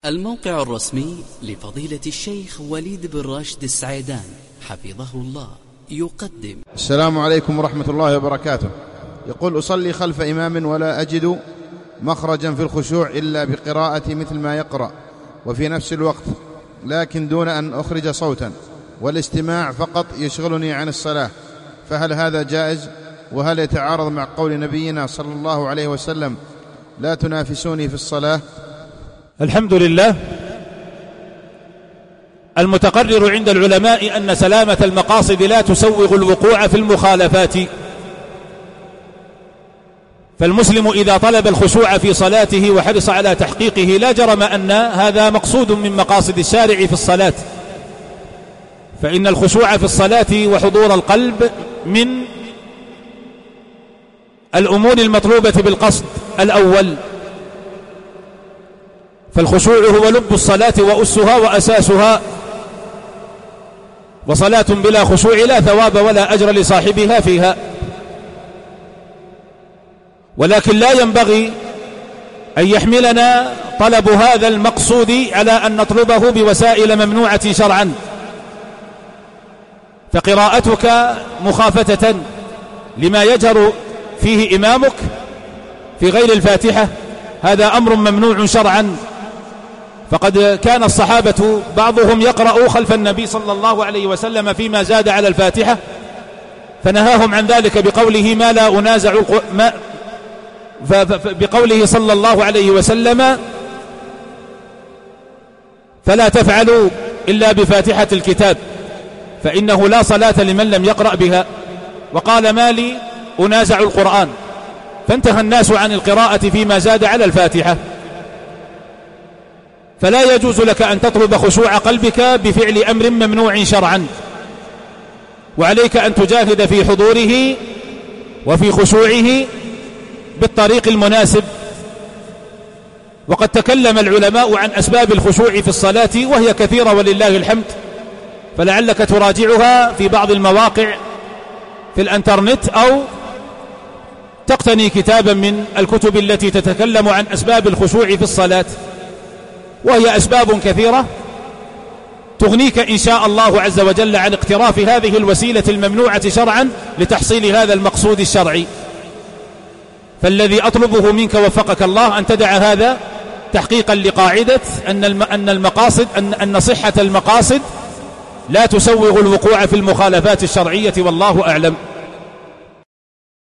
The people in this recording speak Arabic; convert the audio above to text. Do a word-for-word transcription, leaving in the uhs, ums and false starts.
الموقع الرسمي لفضيلة الشيخ وليد بن راشد السعيدان حفظه الله يقدم. السلام عليكم ورحمة الله وبركاته. يقول: أصلي خلف إمام ولا أجد مخرجا في الخشوع إلا بقراءة مثل ما يقرأ وفي نفس الوقت، لكن دون أن أخرج صوتا، والاستماع فقط يشغلني عن الصلاة، فهل هذا جائز؟ وهل يتعارض مع قول نبينا صلى الله عليه وسلم: لا تنافسوني في الصلاة؟ الحمد لله. المتقرر عند العلماء أن سلامة المقاصد لا تسوغ الوقوع في المخالفات، فالمسلم إذا طلب الخشوع في صلاته وحرص على تحقيقه لا جرم أن هذا مقصود من مقاصد الشارع في الصلاة، فإن الخشوع في الصلاة وحضور القلب من الأمور المطلوبة بالقصد الأول، فالخشوع هو لب الصلاة وأسها وأساسها، وصلاة بلا خشوع لا ثواب ولا أجر لصاحبها فيها. ولكن لا ينبغي أن يحملنا طلب هذا المقصود على أن نطلبه بوسائل ممنوعة شرعا، فقراءتك مخافتة لما يجهر فيه إمامك في غير الفاتحة هذا أمر ممنوع شرعا، فقد كان الصحابة بعضهم يقرأ خلف النبي صلى الله عليه وسلم فيما زاد على الفاتحة، فنهاهم عن ذلك بقوله: ما لا أنازع ما بقوله صلى الله عليه وسلم: فلا تفعلوا إلا بفاتحة الكتاب فإنه لا صلاة لمن لم يقرأ بها. وقال: ما لي أنازع القرآن، فانتهى الناس عن القراءة فيما زاد على الفاتحة. فلا يجوز لك أن تطلب خشوع قلبك بفعل أمر ممنوع شرعا، وعليك أن تجاهد في حضوره وفي خشوعه بالطريق المناسب. وقد تكلم العلماء عن أسباب الخشوع في الصلاة وهي كثيرة ولله الحمد، فلعلك تراجعها في بعض المواقع في الانترنت أو تقتني كتابا من الكتب التي تتكلم عن أسباب الخشوع في الصلاة، وهي أسباب كثيرة تغنيك إن شاء الله عز وجل عن اقتراف هذه الوسيلة الممنوعة شرعا لتحصيل هذا المقصود الشرعي. فالذي أطلبه منك وفقك الله أن تدع هذا تحقيقا لقاعدة أن المقاصد أن صحة المقاصد لا تسوغ الوقوع في المخالفات الشرعية، والله أعلم.